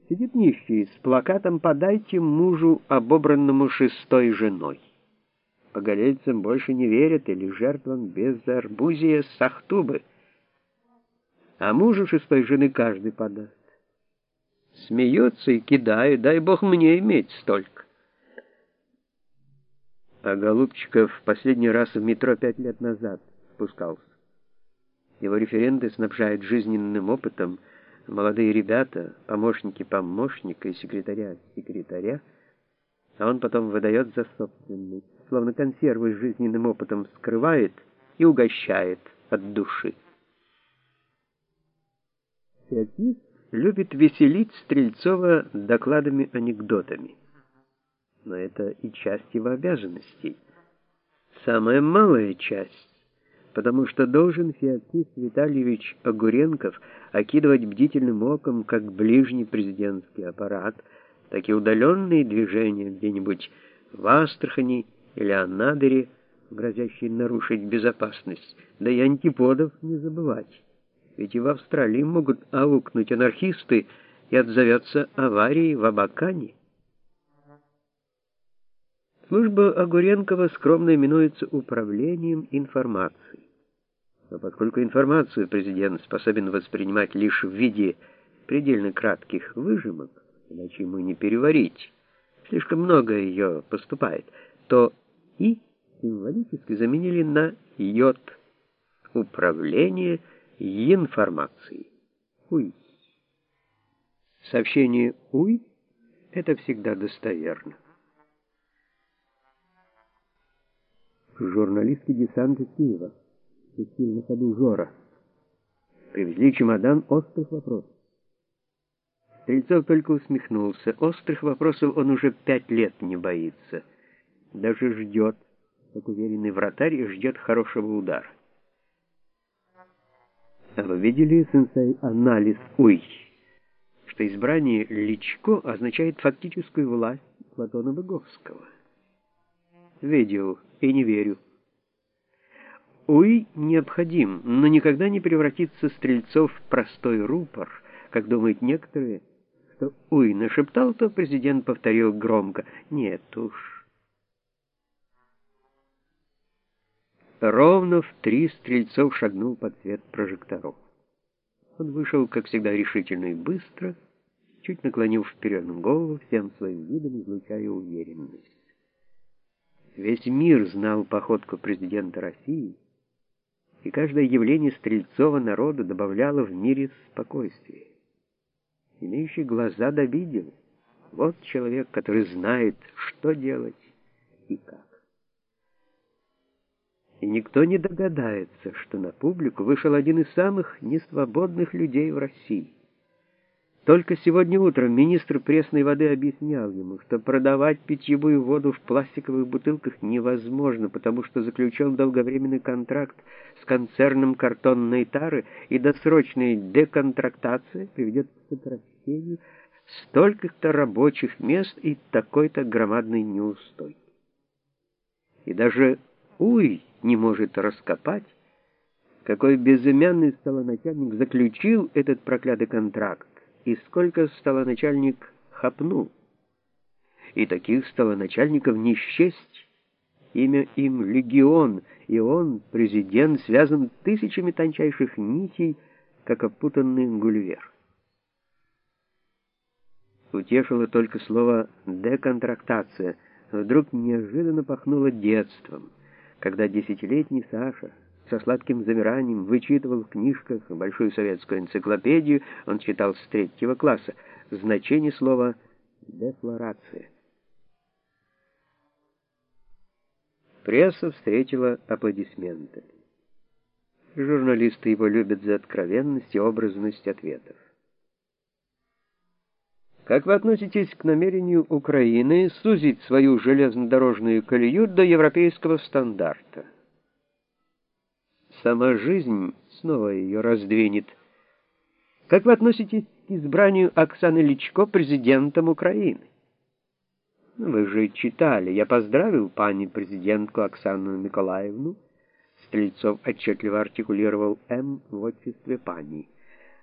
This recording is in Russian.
Сидит нищий с плакатом «Подайте мужу, обобранному шестой женой». Погорельцам больше не верят или жертвам безарбузия Сахтубы. А мужу шестой жены каждый подаст. Смеются и кидают, дай бог мне иметь столько. А Голубчиков последний раз в метро 5 лет назад спускался. Его референты снабжают жизненным опытом молодые ребята, помощники помощника и секретаря, а он потом выдает за собственный, словно консервы с жизненным опытом скрывает и угощает от души. Феоктист любит веселить Стрельцова докладами-анекдотами. Но это и часть его обязанностей. Самая малая часть, потому что должен Феоктист Витальевич Огуренков окидывать бдительным оком как ближний президентский аппарат, так и удаленные движения где-нибудь в Астрахани или Анадыре, грозящие нарушить безопасность, да и антиподов не забывать. Ведь и в Австралии могут аукнуть анархисты, и отзовется аварией в Абакане. Служба Огуренкова скромно именуется управлением информацией. Но поскольку информацию президент способен воспринимать лишь в виде предельно кратких выжимок, иначе ему не переварить, слишком много ее поступает, то «и» символически заменили на «йод» — управление информацией. «Уй». Сообщение «уй» — это всегда достоверно. Журналистский десант из Киева. Пустил на ходу Жора. Привезли чемодан острых вопросов. Стрельцов только усмехнулся. Острых вопросов он уже 5 лет не боится. Даже ждет, как уверенный вратарь, ждет хорошего удара. А вы видели, сенсей, анализ «уй», что избрание Личко означает фактическую власть Платона Выговского? Видел и не верю. «Уй» необходим, но никогда не превратится Стрельцов в простой рупор, как думают некоторые, что «уй» нашептал, то президент повторил громко. Нет уж. Ровно в 3 Стрельцов шагнул под свет прожекторов. Он вышел, как всегда, решительно и быстро, чуть наклонив вперед голову, всем своим видом излучая уверенность. Весь мир знал походку президента России, и каждое явление Стрельцова народу добавляло в мире спокойствия. Имеющий глаза да видел. Вот человек, который знает, что делать и как. И никто не догадается, что на публику вышел один из самых несвободных людей в России. Только сегодня утром министр пресной воды объяснял ему, что продавать питьевую воду в пластиковых бутылках невозможно, потому что заключен долговременный контракт с концерном картонной тары, и досрочная деконтрактация приведет к сокращению стольких-то рабочих мест и такой-то громадной неустойки. И даже «уй» не может раскопать, какой безымянный столоначальник заключил этот проклятый контракт, и сколько столоначальник хапнул. И таких столоначальников не счесть. Имя им легион, и он, президент, связан тысячами тончайших нитей, как опутанный гулливер. Утешило только слово «деконтрактация». Вдруг неожиданно пахнуло детством, когда 10-летний Саша со сладким замиранием вычитывал в книжках большую советскую энциклопедию, он читал с 3 класса, значение слова «декларация». Пресса встретила аплодисментами. Журналисты его любят за откровенность и образность ответов. Как вы относитесь к намерению Украины сузить свою железнодорожную колею до европейского стандарта? Сама жизнь снова ее раздвинет. Как вы относитесь к избранию Оксаны Личко президентом Украины? Вы же читали. Я поздравил пани президентку Оксану Николаевну. Стрельцов отчетливо артикулировал «М» в отчестве пани.